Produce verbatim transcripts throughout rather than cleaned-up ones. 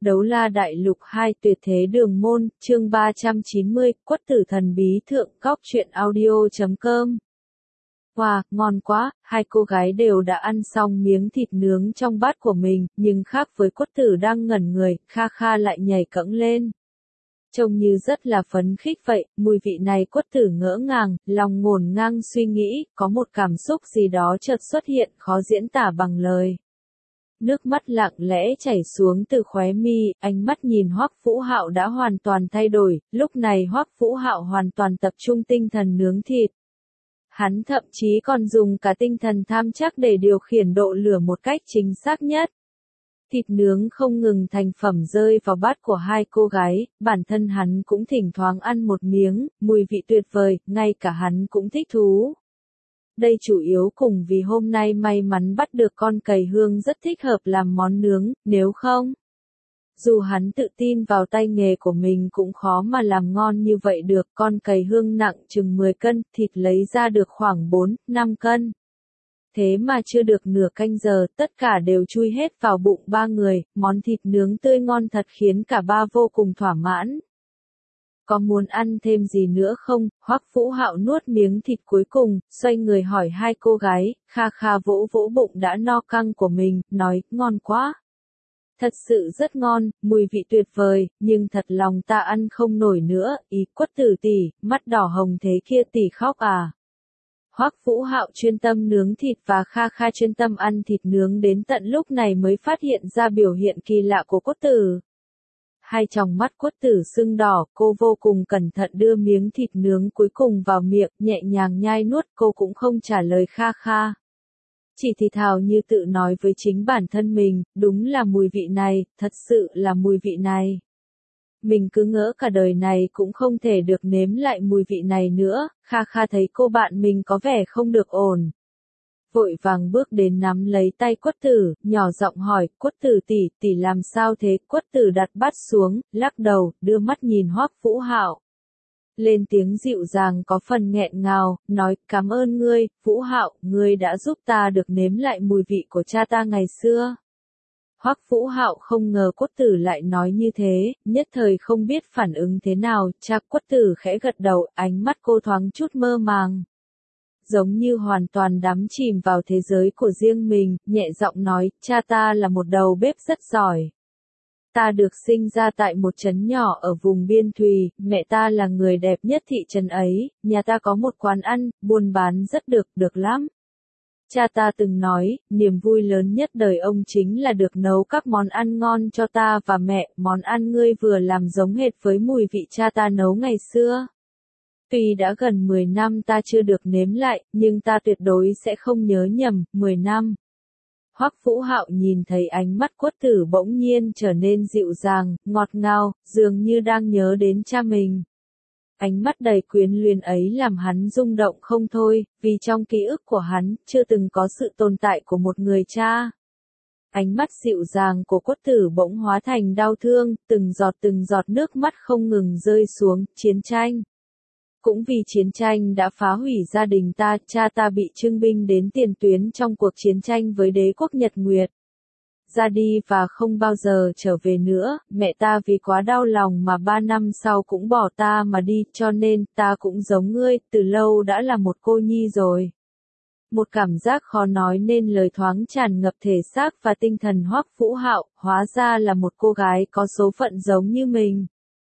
Đấu la đại lục hai tuyệt thế đường môn, chương ba trăm chín mươi, quất tử thần bí thượng, góc truyện audio chấm com. Wow, ngon quá, hai cô gái đều đã ăn xong miếng thịt nướng trong bát của mình, nhưng khác với quất tử đang ngẩn người, Kha Kha lại nhảy cẫng lên. Trông như rất là phấn khích vậy, mùi vị này quất tử ngỡ ngàng, lòng ngổn ngang suy nghĩ, có một cảm xúc gì đó chợt xuất hiện, khó diễn tả bằng lời. Nước mắt lặng lẽ chảy xuống từ khóe mi, ánh mắt nhìn Hoắc Vũ Hạo đã hoàn toàn thay đổi, lúc này Hoắc Vũ Hạo hoàn toàn tập trung tinh thần nướng thịt. Hắn thậm chí còn dùng cả tinh thần tham chắc để điều khiển độ lửa một cách chính xác nhất. Thịt nướng không ngừng thành phẩm rơi vào bát của hai cô gái, bản thân hắn cũng thỉnh thoảng ăn một miếng, mùi vị tuyệt vời, ngay cả hắn cũng thích thú. Đây chủ yếu cùng vì hôm nay may mắn bắt được con cầy hương rất thích hợp làm món nướng, nếu không. Dù hắn tự tin vào tay nghề của mình cũng khó mà làm ngon như vậy được, con cầy hương nặng chừng mười cân, thịt lấy ra được khoảng bốn, năm cân. Thế mà chưa được nửa canh giờ, tất cả đều chui hết vào bụng ba người, món thịt nướng tươi ngon thật khiến cả ba vô cùng thỏa mãn. Có muốn ăn thêm gì nữa không? Hoắc Vũ Hạo nuốt miếng thịt cuối cùng, xoay người hỏi hai cô gái, Kha Kha vỗ vỗ bụng đã no căng của mình, nói, ngon quá. Thật sự rất ngon, mùi vị tuyệt vời, nhưng thật lòng ta ăn không nổi nữa, ý quất tử tỷ, mắt đỏ hồng thế kia tỷ khóc à. Hoắc Vũ Hạo chuyên tâm nướng thịt và Kha Kha chuyên tâm ăn thịt nướng đến tận lúc này mới phát hiện ra biểu hiện kỳ lạ của quất tử. Hai tròng mắt quất tử sưng đỏ, cô vô cùng cẩn thận đưa miếng thịt nướng cuối cùng vào miệng, nhẹ nhàng nhai nuốt, cô cũng không trả lời Kha Kha. Chỉ thì thào như tự nói với chính bản thân mình, đúng là mùi vị này, thật sự là mùi vị này. Mình cứ ngỡ cả đời này cũng không thể được nếm lại mùi vị này nữa, Kha Kha thấy cô bạn mình có vẻ không được ổn. Vội vàng bước đến nắm lấy tay quất tử, nhỏ giọng hỏi, quất tử tỷ, tỷ làm sao thế? Quất tử đặt bát xuống, lắc đầu, đưa mắt nhìn Hoắc Vũ Hạo. Lên tiếng dịu dàng có phần nghẹn ngào, nói, cảm ơn ngươi, Vũ Hạo, ngươi đã giúp ta được nếm lại mùi vị của cha ta ngày xưa. Hoắc Vũ Hạo không ngờ quất tử lại nói như thế, nhất thời không biết phản ứng thế nào, cha quất tử khẽ gật đầu, ánh mắt cô thoáng chút mơ màng. Giống như hoàn toàn đắm chìm vào thế giới của riêng mình, nhẹ giọng nói, cha ta là một đầu bếp rất giỏi. Ta được sinh ra tại một trấn nhỏ ở vùng biên thùy, mẹ ta là người đẹp nhất thị trấn ấy, nhà ta có một quán ăn, buôn bán rất được, được lắm. Cha ta từng nói, niềm vui lớn nhất đời ông chính là được nấu các món ăn ngon cho ta và mẹ, món ăn ngươi vừa làm giống hệt với mùi vị cha ta nấu ngày xưa. Tuy đã gần mười năm ta chưa được nếm lại, nhưng ta tuyệt đối sẽ không nhớ nhầm, mười năm. Hoắc Vũ Hạo nhìn thấy ánh mắt quất tử bỗng nhiên trở nên dịu dàng, ngọt ngào, dường như đang nhớ đến cha mình. Ánh mắt đầy quyến luyến ấy làm hắn rung động không thôi, vì trong ký ức của hắn, chưa từng có sự tồn tại của một người cha. Ánh mắt dịu dàng của quất tử bỗng hóa thành đau thương, từng giọt từng giọt nước mắt không ngừng rơi xuống, chiến tranh. Cũng vì chiến tranh đã phá hủy gia đình ta, cha ta bị trưng binh đến tiền tuyến trong cuộc chiến tranh với đế quốc Nhật Nguyệt. Ra đi và không bao giờ trở về nữa, mẹ ta vì quá đau lòng mà ba năm sau cũng bỏ ta mà đi, cho nên, ta cũng giống ngươi, từ lâu đã là một cô nhi rồi. Một cảm giác khó nói nên lời thoáng tràn ngập thể xác và tinh thần Hoắc Vũ Hạo, hóa ra là một cô gái có số phận giống như mình.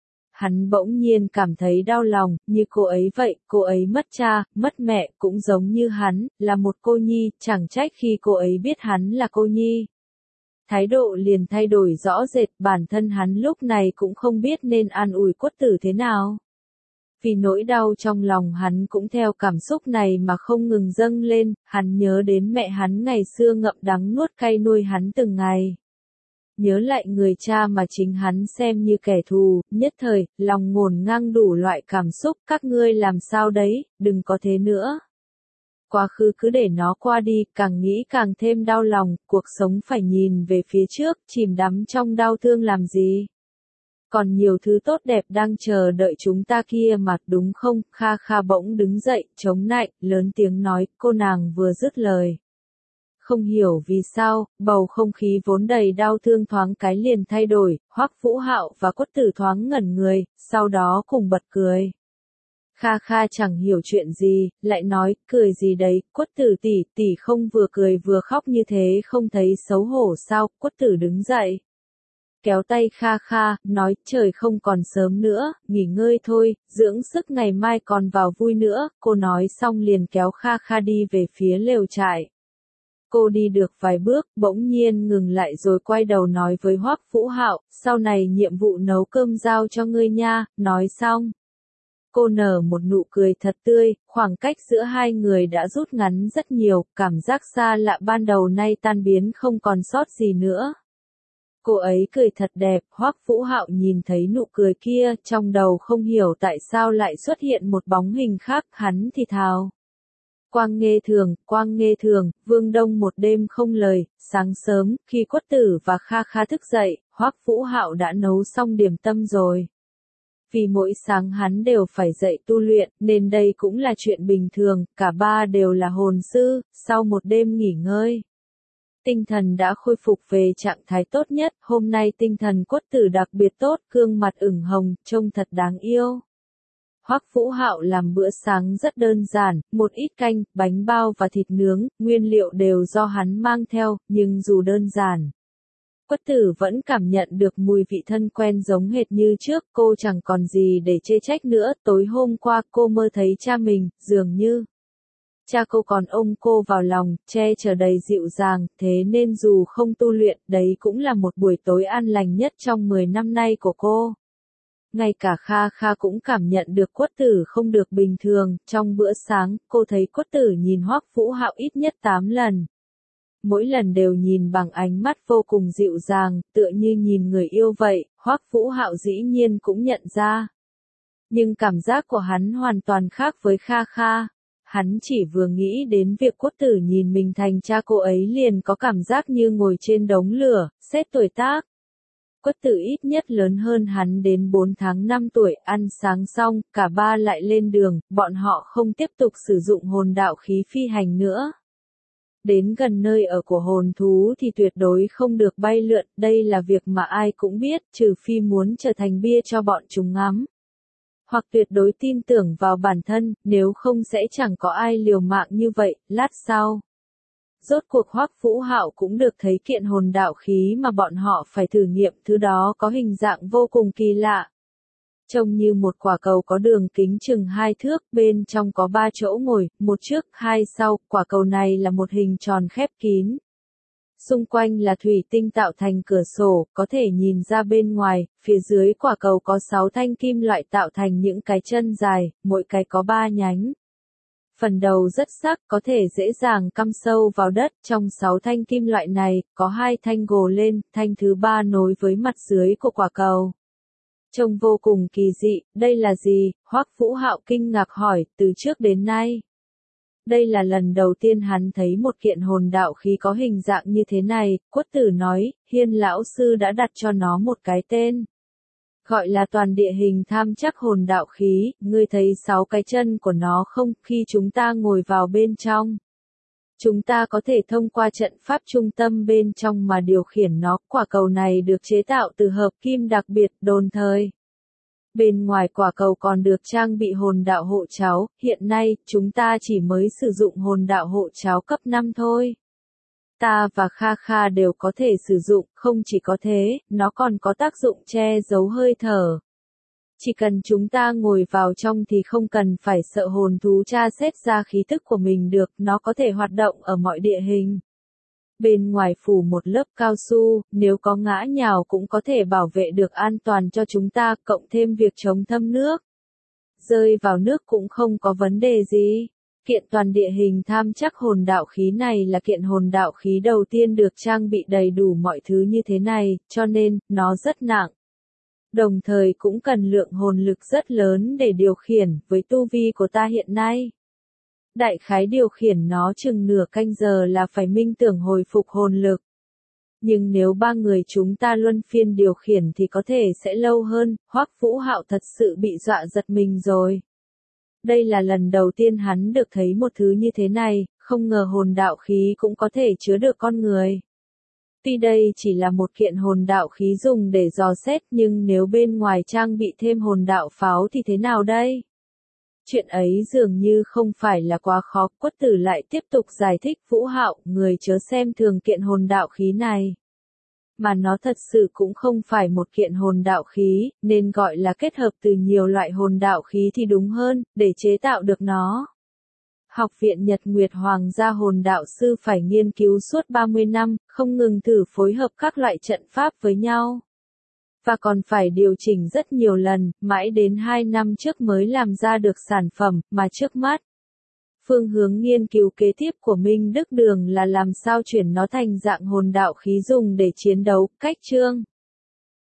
Hắn bỗng nhiên cảm thấy đau lòng, như cô ấy vậy, cô ấy mất cha, mất mẹ, cũng giống như hắn, là một cô nhi, chẳng trách khi cô ấy biết hắn là cô nhi. Thái độ liền thay đổi rõ rệt, bản thân hắn lúc này cũng không biết nên an ủi quất tử thế nào. Vì nỗi đau trong lòng hắn cũng theo cảm xúc này mà không ngừng dâng lên, hắn nhớ đến mẹ hắn ngày xưa ngậm đắng nuốt cay nuôi hắn từng ngày. Nhớ lại người cha mà chính hắn xem như kẻ thù, nhất thời, lòng ngổn ngang đủ loại cảm xúc, các ngươi làm sao đấy, đừng có thế nữa. Quá khứ cứ để nó qua đi, càng nghĩ càng thêm đau lòng, cuộc sống phải nhìn về phía trước, chìm đắm trong đau thương làm gì. Còn nhiều thứ tốt đẹp đang chờ đợi chúng ta kia mà, đúng không? Kha Kha bỗng đứng dậy, chống nạnh, lớn tiếng nói, cô nàng vừa dứt lời. không hiểu vì sao, bầu không khí vốn đầy đau thương thoáng cái liền thay đổi, Hoắc Vũ Hạo và Quất Tử thoáng ngẩn người, sau đó cùng bật cười. Kha Kha chẳng hiểu chuyện gì, lại nói, cười gì đấy, Quất Tử tỷ, tỷ không vừa cười vừa khóc như thế không thấy xấu hổ sao, Quất Tử đứng dậy. Kéo tay Kha Kha, nói, trời không còn sớm nữa, nghỉ ngơi thôi, dưỡng sức ngày mai còn vào vui nữa, cô nói xong liền kéo Kha Kha đi về phía lều trại. Cô đi được vài bước, bỗng nhiên ngừng lại rồi quay đầu nói với Hoắc Vũ Hạo, sau này nhiệm vụ nấu cơm giao cho ngươi nha, nói xong. Cô nở một nụ cười thật tươi, khoảng cách giữa hai người đã rút ngắn rất nhiều, cảm giác xa lạ ban đầu nay tan biến không còn sót gì nữa. Cô ấy cười thật đẹp, Hoắc Vũ Hạo nhìn thấy nụ cười kia, trong đầu không hiểu tại sao lại xuất hiện một bóng hình khác, hắn thì thào. Quang Nghê Thường, Quang Nghê Thường, Vương Đông một đêm không lời, sáng sớm, khi Quất Tử và Kha Kha thức dậy, Hoắc Vũ Hạo đã nấu xong điểm tâm rồi. Vì mỗi sáng hắn đều phải dậy tu luyện, nên đây cũng là chuyện bình thường, cả ba đều là hồn sư, sau một đêm nghỉ ngơi. Tinh thần đã khôi phục về trạng thái tốt nhất, hôm nay tinh thần Quất Tử đặc biệt tốt, gương mặt ửng hồng, trông thật đáng yêu. Hoắc Vũ Hạo làm bữa sáng rất đơn giản, một ít canh, bánh bao và thịt nướng, nguyên liệu đều do hắn mang theo, nhưng dù đơn giản. Quất Tử vẫn cảm nhận được mùi vị thân quen giống hệt như trước, cô chẳng còn gì để chê trách nữa, tối hôm qua cô mơ thấy cha mình, dường như. Cha cô còn ôm cô vào lòng, che chở đầy dịu dàng, thế nên dù không tu luyện, đấy cũng là một buổi tối an lành nhất trong mười năm nay của cô. Ngay cả Kha Kha cũng cảm nhận được Quất Tử không được bình thường, trong bữa sáng, cô thấy Quất Tử nhìn Hoắc Vũ Hạo ít nhất tám lần. Mỗi lần đều nhìn bằng ánh mắt vô cùng dịu dàng, tựa như nhìn người yêu vậy, Hoắc Vũ Hạo dĩ nhiên cũng nhận ra. Nhưng cảm giác của hắn hoàn toàn khác với Kha Kha. Hắn chỉ vừa nghĩ đến việc Quất Tử nhìn mình thành cha cô ấy liền có cảm giác như ngồi trên đống lửa, xét tuổi tác. Quất Tử ít nhất lớn hơn hắn đến bốn tháng năm tuổi, ăn sáng xong, cả ba lại lên đường, bọn họ không tiếp tục sử dụng hồn đạo khí phi hành nữa. Đến gần nơi ở của hồn thú thì tuyệt đối không được bay lượn, đây là việc mà ai cũng biết, trừ phi muốn trở thành bia cho bọn chúng ngắm. Hoặc tuyệt đối tin tưởng vào bản thân, nếu không sẽ chẳng có ai liều mạng như vậy, lát sau. Rốt cuộc Hoắc Vũ Hạo cũng được thấy kiện hồn đạo khí mà bọn họ phải thử nghiệm, thứ đó có hình dạng vô cùng kỳ lạ. Trông như một quả cầu có đường kính chừng hai thước, bên trong có ba chỗ ngồi, một trước, hai sau, quả cầu này là một hình tròn khép kín. Xung quanh là thủy tinh tạo thành cửa sổ, có thể nhìn ra bên ngoài, phía dưới quả cầu có sáu thanh kim loại tạo thành những cái chân dài, mỗi cái có ba nhánh. Phần đầu rất sắc, có thể dễ dàng cắm sâu vào đất, trong sáu thanh kim loại này, có hai thanh gồ lên, thanh thứ ba nối với mặt dưới của quả cầu. Trông vô cùng kỳ dị, đây là gì? Hoắc Vũ Hạo kinh ngạc hỏi, từ trước đến nay. Đây là lần đầu tiên hắn thấy một kiện hồn đạo khí có hình dạng như thế này, Quất Tử nói, Hiên lão sư đã đặt cho nó một cái tên. Gọi là toàn địa hình tham chắc hồn đạo khí, ngươi thấy sáu cái chân của nó không, khi chúng ta ngồi vào bên trong. Chúng ta có thể thông qua trận pháp trung tâm bên trong mà điều khiển nó, quả cầu này được chế tạo từ hợp kim đặc biệt, đồn thời. Bên ngoài quả cầu còn được trang bị hồn đạo hộ cháo, hiện nay, chúng ta chỉ mới sử dụng hồn đạo hộ cháo cấp năm thôi. Ta và Kha Kha đều có thể sử dụng, không chỉ có thế, nó còn có tác dụng che giấu hơi thở. Chỉ cần chúng ta ngồi vào trong thì không cần phải sợ hồn thú tra xét ra khí tức của mình được, nó có thể hoạt động ở mọi địa hình. Bên ngoài phủ một lớp cao su, nếu có ngã nhào cũng có thể bảo vệ được an toàn cho chúng ta, cộng thêm việc chống thâm nước. Rơi vào nước cũng không có vấn đề gì. Kiện toàn địa hình tham chắc hồn đạo khí này là kiện hồn đạo khí đầu tiên được trang bị đầy đủ mọi thứ như thế này, cho nên, nó rất nặng. Đồng thời cũng cần lượng hồn lực rất lớn để điều khiển, với tu vi của ta hiện nay. Đại khái điều khiển nó chừng nửa canh giờ là phải minh tưởng hồi phục hồn lực. Nhưng nếu ba người chúng ta luân phiên điều khiển thì có thể sẽ lâu hơn, Hoắc Vũ Hạo thật sự bị dọa giật mình rồi. Đây là lần đầu tiên hắn được thấy một thứ như thế này, không ngờ hồn đạo khí cũng có thể chứa được con người. Tuy đây chỉ là một kiện hồn đạo khí dùng để dò xét nhưng nếu bên ngoài trang bị thêm hồn đạo pháo thì thế nào đây? Chuyện ấy dường như không phải là quá khó, Quất Tử lại tiếp tục giải thích Vũ Hạo, người chớ xem thường kiện hồn đạo khí này. Mà nó thật sự cũng không phải một kiện hồn đạo khí, nên gọi là kết hợp từ nhiều loại hồn đạo khí thì đúng hơn, để chế tạo được nó. Học viện Nhật Nguyệt Hoàng gia hồn đạo sư phải nghiên cứu suốt ba mươi năm, không ngừng thử phối hợp các loại trận pháp với nhau. Và còn phải điều chỉnh rất nhiều lần, mãi đến hai năm trước mới làm ra được sản phẩm, mà trước mắt. Phương hướng nghiên cứu kế tiếp của Minh Đức Đường là làm sao chuyển nó thành dạng hồn đạo khí dùng để chiến đấu, cách chương.